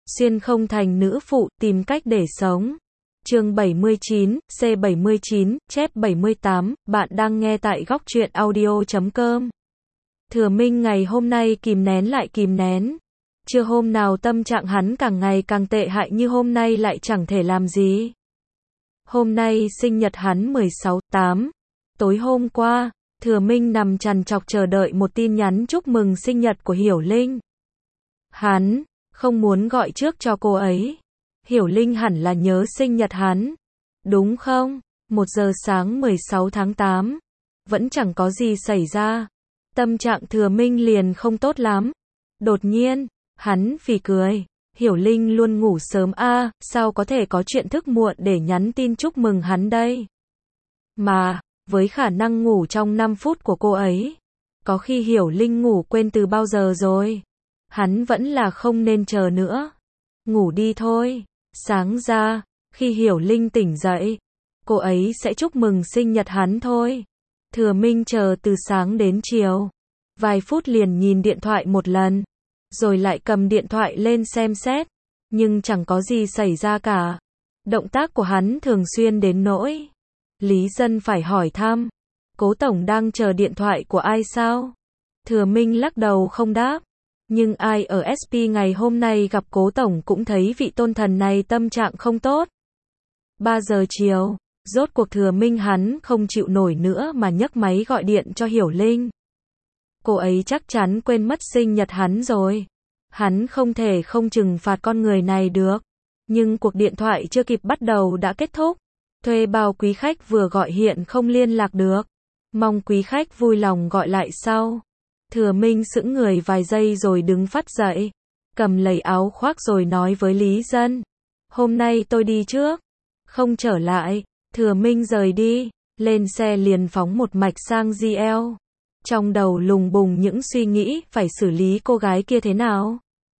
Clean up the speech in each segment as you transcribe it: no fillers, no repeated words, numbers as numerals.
Xuyên không thành nữ phụ, tìm cách để sống. Chương 79, C79, chép 78, bạn đang nghe tại góc truyện audio.com. Thừa Minh ngày hôm nay kìm nén lại kìm nén. Chưa hôm nào tâm trạng hắn càng ngày càng tệ hại như hôm nay lại chẳng thể làm gì. Hôm nay sinh nhật hắn 16/8. Tối hôm qua, Thừa Minh nằm trằn trọc chờ đợi một tin nhắn chúc mừng sinh nhật của Hiểu Linh. Hắn không muốn gọi trước cho cô ấy. Hiểu Linh hẳn là nhớ sinh nhật hắn. Đúng không? 1 giờ sáng 16 tháng 8. Vẫn chẳng có gì xảy ra. Tâm trạng Thừa Minh liền không tốt lắm. Đột nhiên, hắn phì cười. Hiểu Linh luôn ngủ sớm sao có thể có chuyện thức muộn để nhắn tin chúc mừng hắn đây? Mà, với khả năng ngủ trong 5 phút của cô ấy, có khi Hiểu Linh ngủ quên từ bao giờ rồi. Hắn vẫn là không nên chờ nữa. Ngủ đi thôi. Sáng ra, khi Hiểu Linh tỉnh dậy, cô ấy sẽ chúc mừng sinh nhật hắn thôi. Thừa Minh chờ từ sáng đến chiều. Vài phút liền nhìn điện thoại một lần, rồi lại cầm điện thoại lên xem xét. Nhưng chẳng có gì xảy ra cả. Động tác của hắn thường xuyên đến nỗi Lý Dân phải hỏi thăm, Cố Tổng đang chờ điện thoại của ai sao? Thừa Minh lắc đầu không đáp. Nhưng ai ở SP ngày hôm nay gặp Cố Tổng cũng thấy vị tôn thần này tâm trạng không tốt. 3 giờ chiều, rốt cuộc Thừa Minh hắn không chịu nổi nữa mà nhấc máy gọi điện cho Hiểu Linh. Cô ấy chắc chắn quên mất sinh nhật hắn rồi. Hắn không thể không trừng phạt con người này được. Nhưng cuộc điện thoại chưa kịp bắt đầu đã kết thúc. Thuê bao quý khách vừa gọi hiện không liên lạc được. Mong quý khách vui lòng gọi lại sau. Thừa Minh sững người vài giây rồi đứng phắt dậy. Cầm lấy áo khoác rồi nói với Lý Dân. Hôm nay tôi đi trước. Không trở lại. Thừa Minh rời đi. Lên xe liền phóng một mạch sang GL. Trong đầu lùng bùng những suy nghĩ phải xử lý cô gái kia thế nào.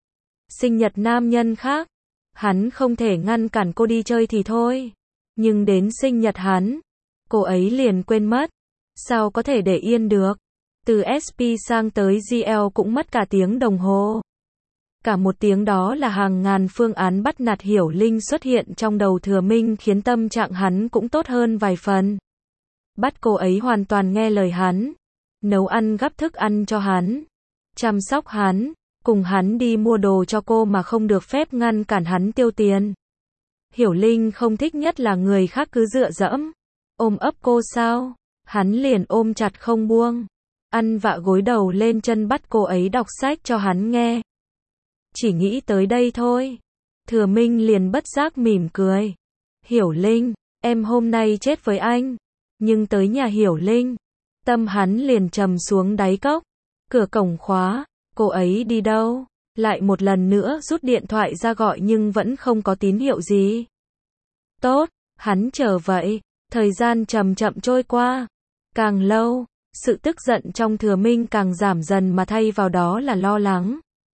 Sinh nhật nam nhân khác. Hắn không thể ngăn cản cô đi chơi thì thôi. Nhưng đến sinh nhật hắn, cô ấy liền quên mất. Sao có thể để yên được. Từ SP sang tới GL cũng mất cả tiếng đồng hồ. Cả một tiếng đó là hàng ngàn phương án bắt nạt Hiểu Linh xuất hiện trong đầu Thừa Minh khiến tâm trạng hắn cũng tốt hơn vài phần. Bắt cô ấy hoàn toàn nghe lời hắn. Nấu ăn gắp thức ăn cho hắn. Chăm sóc hắn. Cùng hắn đi mua đồ cho cô mà không được phép ngăn cản hắn tiêu tiền. Hiểu Linh không thích nhất là người khác cứ dựa dẫm. Ôm ấp cô sao? Hắn liền ôm chặt không buông. Ăn vạ gối đầu lên chân bắt cô ấy đọc sách cho hắn nghe. Chỉ nghĩ tới đây thôi. Thừa Minh liền bất giác mỉm cười. Hiểu Linh, em hôm nay chết với anh. Nhưng tới nhà Hiểu Linh, tâm hắn liền trầm xuống đáy cốc. Cửa cổng khóa, cô ấy đi đâu? Lại một lần nữa rút điện thoại ra gọi nhưng vẫn không có tín hiệu gì. Tốt, hắn chờ vậy. Thời gian chậm chậm trôi qua. Càng lâu, sự tức giận trong Thừa Minh càng giảm dần mà thay vào đó là lo lắng.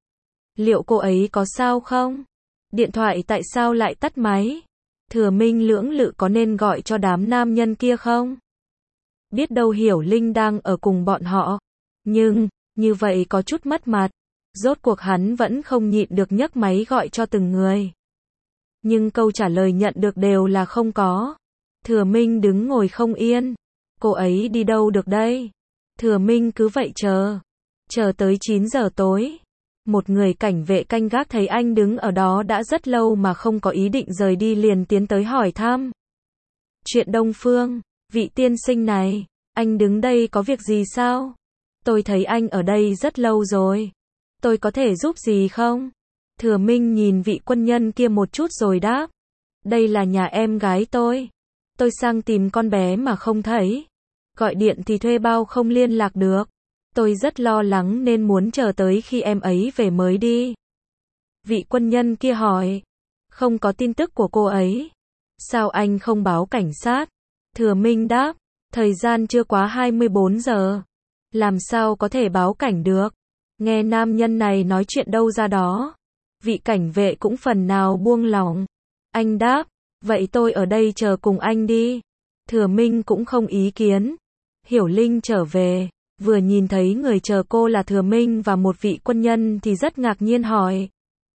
Liệu cô ấy có sao không? Điện thoại tại sao lại tắt máy? Thừa Minh lưỡng lự có nên gọi cho đám nam nhân kia không? Biết đâu Hiểu Linh đang ở cùng bọn họ. Nhưng, như vậy có chút mất mặt. Rốt cuộc hắn vẫn không nhịn được nhấc máy gọi cho từng người. Nhưng câu trả lời nhận được đều là không có. Thừa Minh đứng ngồi không yên. Cô ấy đi đâu được đây? Thừa Minh cứ vậy chờ. Chờ tới 9 giờ tối. Một người cảnh vệ canh gác thấy anh đứng ở đó đã rất lâu mà không có ý định rời đi liền tiến tới hỏi thăm. Chuyện Đông Phương, vị tiên sinh này, anh đứng đây có việc gì sao? Tôi thấy anh ở đây rất lâu rồi. Tôi có thể giúp gì không? Thừa Minh nhìn vị quân nhân kia một chút rồi đáp. Đây là nhà em gái tôi. Tôi sang tìm con bé mà không thấy. Gọi điện thì thuê bao không liên lạc được. Tôi rất lo lắng nên muốn chờ tới khi em ấy về mới đi. Vị quân nhân kia hỏi. Không có tin tức của cô ấy. Sao anh không báo cảnh sát? Thừa Minh đáp. Thời gian chưa quá 24 giờ. Làm sao có thể báo cảnh được? Nghe nam nhân này nói chuyện đâu ra đó. Vị cảnh vệ cũng phần nào buông lỏng. Anh đáp. Vậy tôi ở đây chờ cùng anh đi. Thừa Minh cũng không ý kiến. Hiểu Linh trở về. Vừa nhìn thấy người chờ cô là Thừa Minh và một vị quân nhân thì rất ngạc nhiên hỏi.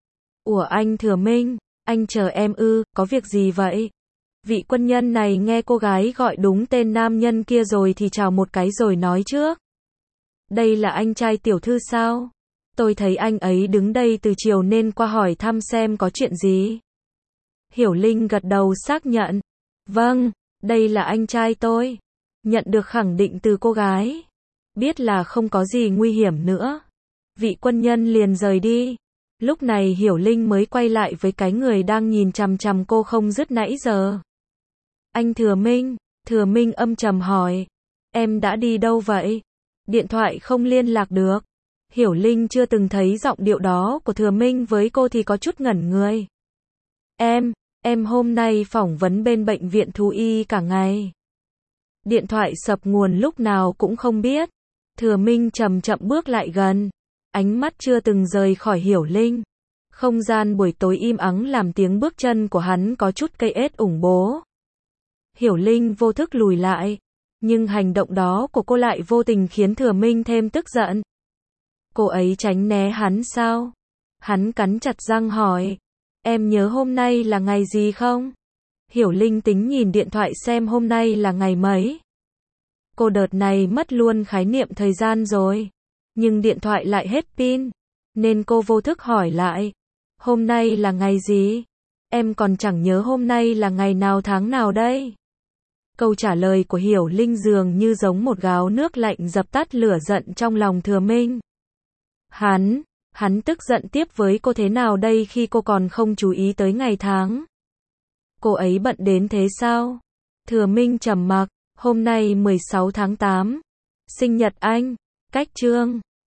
Ủa anh Thừa Minh, anh chờ em ư, có việc gì vậy? Vị quân nhân này nghe cô gái gọi đúng tên nam nhân kia rồi thì chào một cái rồi nói trước. Đây là anh trai tiểu thư sao? Tôi thấy anh ấy đứng đây từ chiều nên qua hỏi thăm xem có chuyện gì. Hiểu Linh gật đầu xác nhận. Vâng, đây là anh trai tôi. Nhận được khẳng định từ cô gái. Biết là không có gì nguy hiểm nữa. Vị quân nhân liền rời đi. Lúc này Hiểu Linh mới quay lại với cái người đang nhìn chằm chằm cô không dứt nãy giờ. Anh Thừa Minh âm trầm hỏi. Em đã đi đâu vậy? Điện thoại không liên lạc được. Hiểu Linh chưa từng thấy giọng điệu đó của Thừa Minh với cô thì có chút ngẩn người. Em hôm nay phỏng vấn bên bệnh viện thú y cả ngày. Điện thoại sập nguồn lúc nào cũng không biết. Thừa Minh chậm chậm bước lại gần. Ánh mắt chưa từng rời khỏi Hiểu Linh. Không gian buổi tối im ắng làm tiếng bước chân của hắn có chút cây ết ủng bố. Hiểu Linh vô thức lùi lại. Nhưng hành động đó của cô lại vô tình khiến Thừa Minh thêm tức giận. Cô ấy tránh né hắn sao? Hắn cắn chặt răng hỏi. Em nhớ hôm nay là ngày gì không? Hiểu Linh tính nhìn điện thoại xem hôm nay là ngày mấy. Cô đợt này mất luôn khái niệm thời gian rồi. Nhưng điện thoại lại hết pin. Nên cô vô thức hỏi lại. Hôm nay là ngày gì? Em còn chẳng nhớ hôm nay là ngày nào tháng nào đây. Câu trả lời của Hiểu Linh dường như giống một gáo nước lạnh dập tắt lửa giận trong lòng Thừa Minh. Hắn tức giận tiếp với cô thế nào đây khi cô còn không chú ý tới ngày tháng. Cô ấy bận đến thế sao? Thừa Minh trầm mặc, hôm nay 16 tháng 8. Sinh nhật anh, cách chương.